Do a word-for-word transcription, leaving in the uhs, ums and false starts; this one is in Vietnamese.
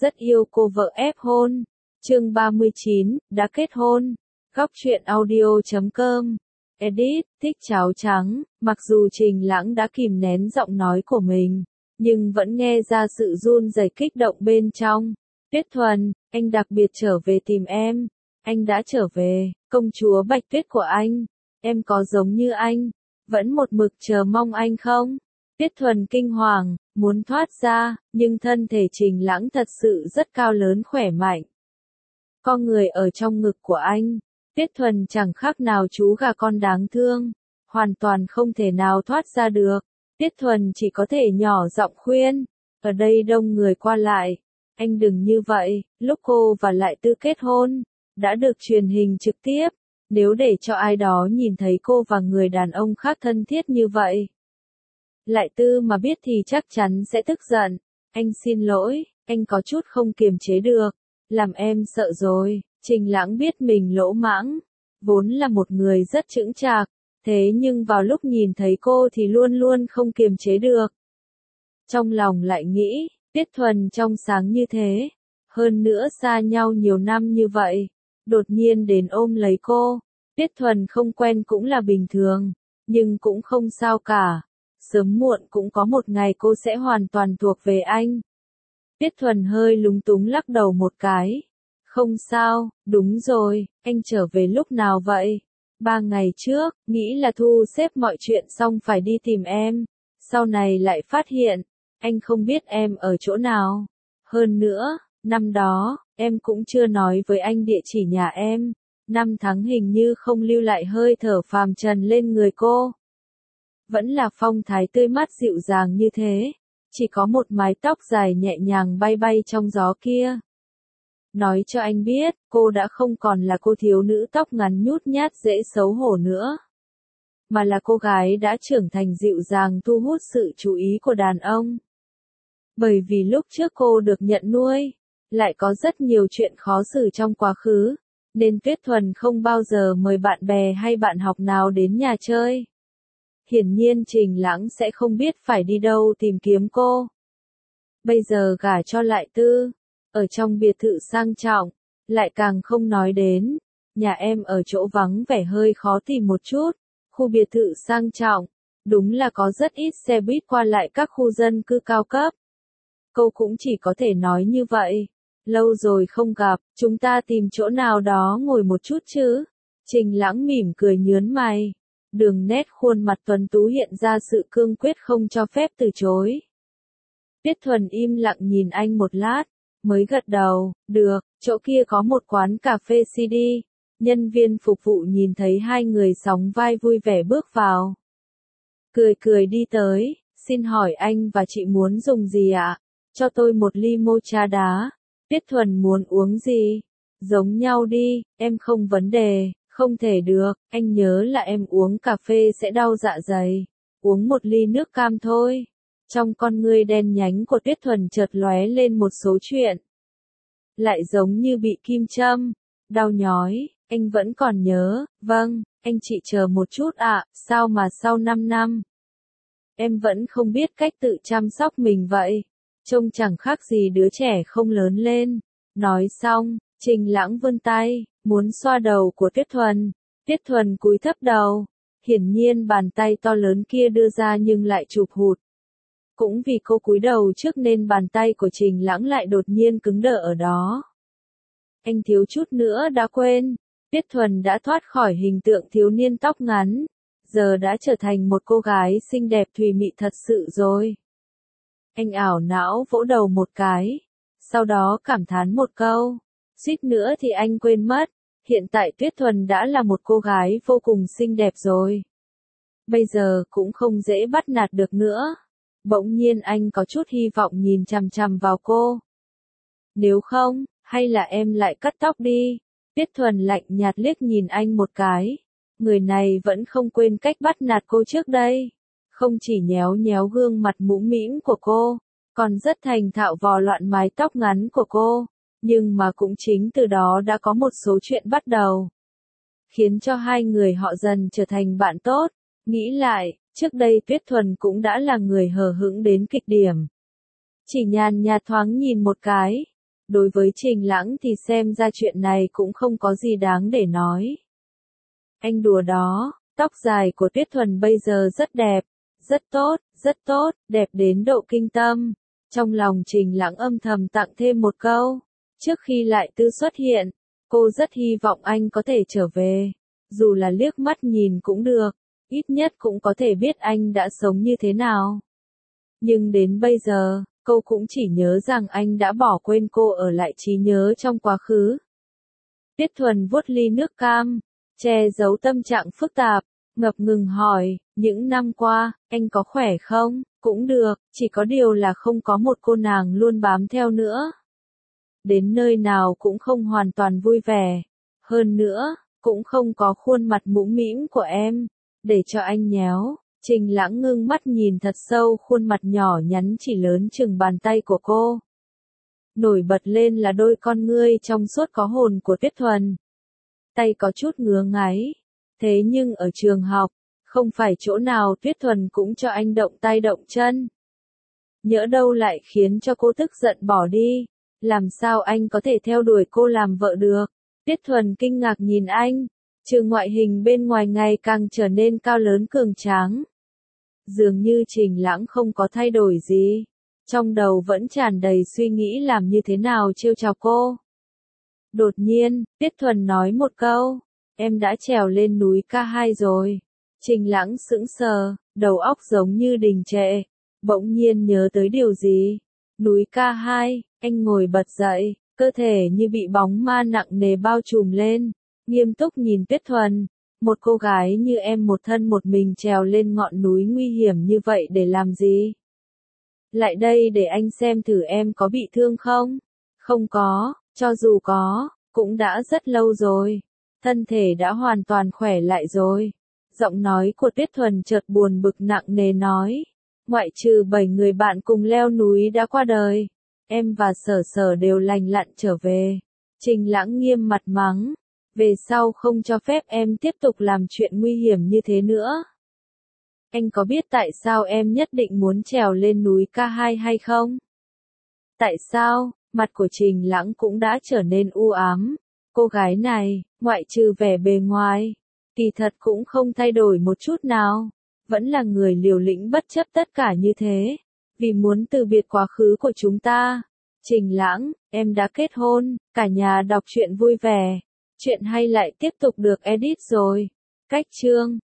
rất yêu cô vợ ép hôn. Chương ba mươi chín, đã kết hôn. Góc truyện audio chấm com. Edit, thích cháo trắng. Mặc dù Trình Lãng đã kìm nén giọng nói của mình, nhưng vẫn nghe ra sự run rẩy kích động bên trong. Tuyết Thuần, anh đặc biệt trở về tìm em. Anh đã trở về, công chúa Bạch Tuyết của anh. Em có giống như anh, vẫn một mực chờ mong anh không? Tuyết Thuần kinh hoàng, muốn thoát ra, nhưng thân thể Trình Lãng thật sự rất cao lớn khỏe mạnh. Con người ở trong ngực của anh, Tuyết Thuần chẳng khác nào chú gà con đáng thương, hoàn toàn không thể nào thoát ra được. Tuyết Thuần chỉ có thể nhỏ giọng khuyên, ở đây đông người qua lại, anh đừng như vậy. Lúc cô và Lại Tư kết hôn, đã được truyền hình trực tiếp, nếu để cho ai đó nhìn thấy cô và người đàn ông khác thân thiết như vậy, Lại Tư mà biết thì chắc chắn sẽ tức giận. Anh xin lỗi, anh có chút không kiềm chế được, làm em sợ rồi. Trình Lãng biết mình lỗ mãng, vốn là một người rất chững chạc, thế nhưng vào lúc nhìn thấy cô thì luôn luôn không kiềm chế được. Trong lòng lại nghĩ, Tuyết Thuần trong sáng như thế, hơn nữa xa nhau nhiều năm như vậy, đột nhiên đến ôm lấy cô. Tuyết Thuần không quen cũng là bình thường, nhưng cũng không sao cả. Sớm muộn cũng có một ngày cô sẽ hoàn toàn thuộc về anh. Tuyết Thuần hơi lúng túng lắc đầu một cái. Không sao, đúng rồi, anh trở về lúc nào vậy? Ba ngày trước, nghĩ là thu xếp mọi chuyện xong phải đi tìm em. Sau này lại phát hiện, anh không biết em ở chỗ nào. Hơn nữa, năm đó, em cũng chưa nói với anh địa chỉ nhà em. Năm tháng hình như không lưu lại hơi thở phàm trần lên người cô. Vẫn là phong thái tươi mát dịu dàng như thế, chỉ có một mái tóc dài nhẹ nhàng bay bay trong gió kia. Nói cho anh biết, cô đã không còn là cô thiếu nữ tóc ngắn nhút nhát dễ xấu hổ nữa, mà là cô gái đã trưởng thành dịu dàng thu hút sự chú ý của đàn ông. Bởi vì lúc trước cô được nhận nuôi, lại có rất nhiều chuyện khó xử trong quá khứ, nên Tuyết Thuần không bao giờ mời bạn bè hay bạn học nào đến nhà chơi. Hiển nhiên Trình Lãng sẽ không biết phải đi đâu tìm kiếm cô. Bây giờ gả cho Lại Tư, ở trong biệt thự sang trọng, lại càng không nói đến. Nhà em ở chỗ vắng vẻ hơi khó tìm một chút, khu biệt thự sang trọng, đúng là có rất ít xe buýt qua lại các khu dân cư cao cấp. Cô cũng chỉ có thể nói như vậy. Lâu rồi không gặp, chúng ta tìm chỗ nào đó ngồi một chút chứ? Trình Lãng mỉm cười nhớn mày. Đường nét khuôn mặt tuấn tú hiện ra sự cương quyết không cho phép từ chối. Tuyết Thuần im lặng nhìn anh một lát, mới gật đầu, được, chỗ kia có một quán cà phê xê đê. Nhân viên phục vụ nhìn thấy hai người sóng vai vui vẻ bước vào. Cười cười đi tới, xin hỏi anh và chị muốn dùng gì ạ? Cho tôi một ly mocha đá. Tuyết Thuần muốn uống gì? Giống nhau đi, em không vấn đề. Không thể được, anh nhớ là em uống cà phê sẽ đau dạ dày. Uống một ly nước cam thôi. Trong con ngươi đen nhánh của Tuyết Thuần chợt lóe lên một số chuyện. Lại giống như bị kim châm, đau nhói, anh vẫn còn nhớ, vâng, anh chị chờ một chút ạ, sao mà sau năm năm. Em vẫn không biết cách tự chăm sóc mình vậy. Trông chẳng khác gì đứa trẻ không lớn lên. Nói xong, Trình Lãng vươn tay, muốn xoa đầu của Tuyết Thuần. Tuyết Thuần cúi thấp đầu. Hiển nhiên bàn tay to lớn kia đưa ra nhưng lại chụp hụt. Cũng vì cô cúi đầu trước nên bàn tay của Trình Lãng lại đột nhiên cứng đờ ở đó. Anh thiếu chút nữa đã quên. Tuyết Thuần đã thoát khỏi hình tượng thiếu niên tóc ngắn. Giờ đã trở thành một cô gái xinh đẹp thùy mị thật sự rồi. Anh ảo não vỗ đầu một cái. Sau đó cảm thán một câu. Suýt nữa thì anh quên mất. Hiện tại Tuyết Thuần đã là một cô gái vô cùng xinh đẹp rồi. Bây giờ cũng không dễ bắt nạt được nữa. Bỗng nhiên anh có chút hy vọng nhìn chằm chằm vào cô. Nếu không, hay là em lại cắt tóc đi. Tuyết Thuần lạnh nhạt liếc nhìn anh một cái. Người này vẫn không quên cách bắt nạt cô trước đây. Không chỉ nhéo nhéo gương mặt mũm mĩm của cô, còn rất thành thạo vò loạn mái tóc ngắn của cô. Nhưng mà cũng chính từ đó đã có một số chuyện bắt đầu. Khiến cho hai người họ dần trở thành bạn tốt. Nghĩ lại, trước đây Tuyết Thuần cũng đã là người hờ hững đến kịch điểm. Chỉ nhàn nhạt thoáng nhìn một cái, Đối với Trình Lãng thì xem ra chuyện này cũng không có gì đáng để nói. Anh đùa đó, tóc dài của Tuyết Thuần bây giờ rất đẹp, rất tốt, rất tốt, đẹp đến độ kinh tâm. Trong lòng Trình Lãng âm thầm tặng thêm một câu. Trước khi Lại Tư xuất hiện, cô rất hy vọng anh có thể trở về. Dù là liếc mắt nhìn cũng được, ít nhất cũng có thể biết anh đã sống như thế nào. Nhưng đến bây giờ, cô cũng chỉ nhớ rằng anh đã bỏ quên cô ở lại trí nhớ trong quá khứ. Tuyết Thuần vuốt ly nước cam, che giấu tâm trạng phức tạp, ngập ngừng hỏi, những năm qua, anh có khỏe không? Cũng được, chỉ có điều là không có một cô nàng luôn bám theo nữa. Đến nơi nào cũng không hoàn toàn vui vẻ. Hơn nữa, cũng không có khuôn mặt mũm mĩm của em, để cho anh nhéo. Trình Lãng ngưng mắt nhìn thật sâu khuôn mặt nhỏ nhắn chỉ lớn chừng bàn tay của cô. Nổi bật lên là đôi con ngươi trong suốt có hồn của Tuyết Thuần. Tay có chút ngứa ngáy. Thế nhưng ở trường học, không phải chỗ nào Tuyết Thuần cũng cho anh động tay động chân. Nhỡ đâu lại khiến cho cô tức giận bỏ đi. Làm sao anh có thể theo đuổi cô làm vợ được? Tuyết Thuần kinh ngạc nhìn anh. Trừ ngoại hình bên ngoài ngày càng trở nên cao lớn cường tráng. Dường như Trình Lãng không có thay đổi gì. Trong đầu vẫn tràn đầy suy nghĩ làm như thế nào trêu chọc cô. Đột nhiên, Tuyết Thuần nói một câu. Em đã trèo lên núi ca hai rồi. Trình Lãng sững sờ, đầu óc giống như đình trệ. Bỗng nhiên nhớ tới điều gì. Núi ca hai, anh ngồi bật dậy, cơ thể như bị bóng ma nặng nề bao trùm lên. Nghiêm túc nhìn Tuyết Thuần. Một cô gái như em một thân một mình trèo lên ngọn núi nguy hiểm như vậy để làm gì? Lại đây để anh xem thử em có bị thương không? Không có, cho dù có, cũng đã rất lâu rồi. Thân thể đã hoàn toàn khỏe lại rồi. Giọng nói của Tuyết Thuần chợt buồn bực nặng nề nói. Ngoại trừ bảy người bạn cùng leo núi đã qua đời. Em và Sở Sở đều lành lặn trở về. Trình Lãng nghiêm mặt mắng. Về sau không cho phép em tiếp tục làm chuyện nguy hiểm như thế nữa. Anh có biết tại sao em nhất định muốn trèo lên núi ca hai hay không? Tại sao? Mặt của Trình Lãng cũng đã trở nên u ám. Cô gái này, ngoại trừ vẻ bề ngoài, kỳ thật cũng không thay đổi một chút nào. Vẫn là người liều lĩnh bất chấp tất cả như thế. Vì muốn từ biệt quá khứ của chúng ta. Trình Lãng, em đã kết hôn, cả nhà đọc truyện vui vẻ. Chuyện hay lại tiếp tục được edit rồi. Cách chương